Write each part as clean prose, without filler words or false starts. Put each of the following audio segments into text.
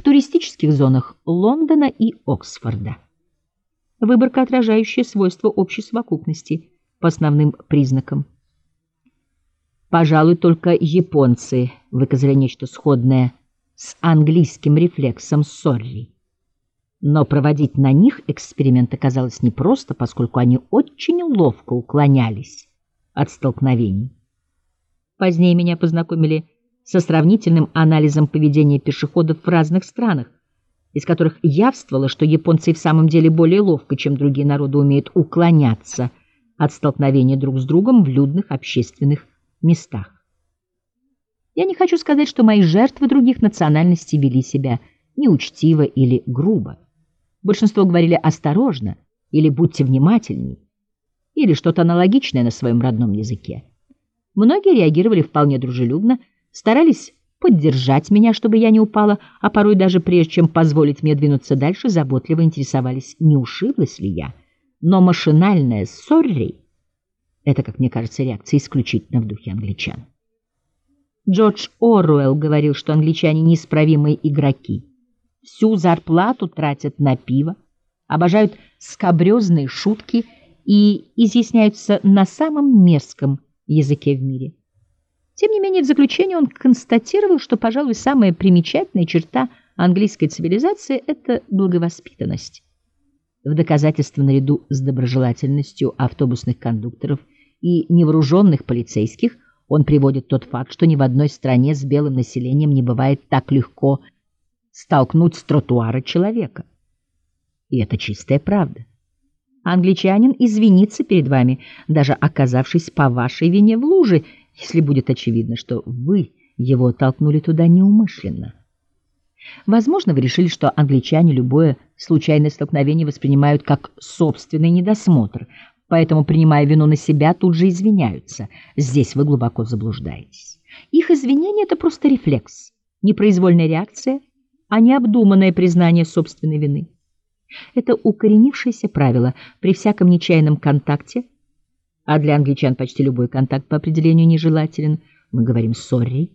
туристических зонах Лондона и Оксфорда. Выборка, отражающая свойства общей совокупности по основным признакам. Пожалуй, только японцы выказали нечто сходное с английским рефлексом «sorry». Но проводить на них эксперимент оказалось непросто, поскольку они очень ловко уклонялись от столкновений. Позднее меня познакомили со сравнительным анализом поведения пешеходов в разных странах, из которых явствовало, что японцы в самом деле более ловко, чем другие народы, умеют уклоняться от столкновения друг с другом в людных общественных местах. Я не хочу сказать, что мои жертвы других национальностей вели себя неучтиво или грубо. Большинство говорили «осторожно» или «будьте внимательней», или что-то аналогичное на своем родном языке. Многие реагировали вполне дружелюбно, старались поддержать меня, чтобы я не упала, а порой даже прежде чем позволить мне двинуться дальше, заботливо интересовались, не ушиблась ли я. Но машинальное «sorry» — это, как мне кажется, реакция исключительно в духе англичан. Джордж Оруэлл говорил, что англичане неисправимые игроки. Всю зарплату тратят на пиво, обожают скабрезные шутки и изъясняются на самом мерзком языке в мире. Тем не менее, в заключение он констатировал, что, пожалуй, самая примечательная черта английской цивилизации — это благовоспитанность. В доказательство наряду с доброжелательностью автобусных кондукторов и невооруженных полицейских он приводит тот факт, что ни в одной стране с белым населением не бывает так легко столкнуть с тротуара человека. И это чистая правда. Англичанин извинится перед вами, даже оказавшись по вашей вине в луже, если будет очевидно, что вы его толкнули туда неумышленно. Возможно, вы решили, что англичане любое случайное столкновение воспринимают как собственный недосмотр, поэтому, принимая вину на себя, тут же извиняются. Здесь вы глубоко заблуждаетесь. Их извинение — это просто рефлекс, непроизвольная реакция, а не обдуманное признание собственной вины. Это укоренившееся правило при всяком нечаянном контакте, а для англичан почти любой контакт по определению нежелателен, мы говорим «sorry».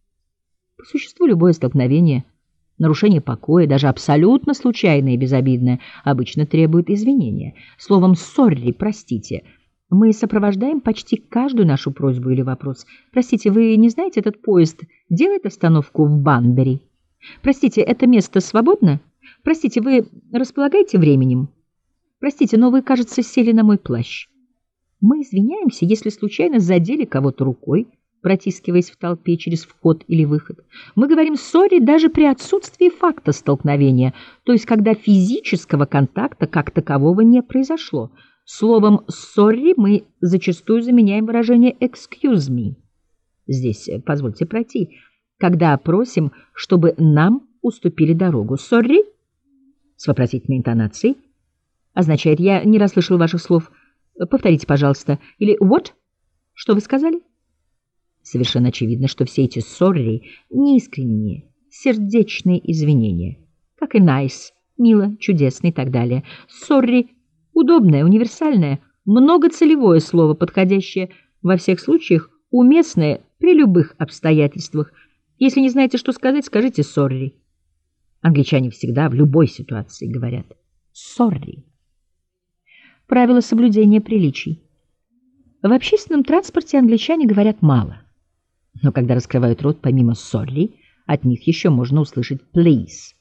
По существу любое столкновение, нарушение покоя, даже абсолютно случайное и безобидное, обычно требует извинения. Словом «sorry», простите, мы сопровождаем почти каждую нашу просьбу или вопрос. Простите, вы не знаете, этот поезд делает остановку в Банбери? Простите, это место свободно? Простите, вы располагаете временем? Простите, но вы, кажется, сели на мой плащ. Мы извиняемся, если случайно задели кого-то рукой, протискиваясь в толпе через вход или выход. Мы говорим «sorry» даже при отсутствии факта столкновения, то есть когда физического контакта как такового не произошло. Словом «sorry» мы зачастую заменяем выражение «excuse me». Здесь «позвольте пройти», когда просим, чтобы нам уступили дорогу. «Sorry» с вопросительной интонацией означает «я не расслышал ваших слов». Повторите, пожалуйста. Или «what?» Что вы сказали? Совершенно очевидно, что все эти «sorry» — неискренние, сердечные извинения, как и «nice» — мило, чудесно и так далее. «Sorry» — удобное, универсальное, многоцелевое слово, подходящее во всех случаях, уместное при любых обстоятельствах. Если не знаете, что сказать, скажите «sorry». Англичане всегда в любой ситуации говорят «sorry». Правила соблюдения приличий. В общественном транспорте англичане говорят мало. Но когда раскрывают рот, помимо «sorry», от них еще можно услышать «please».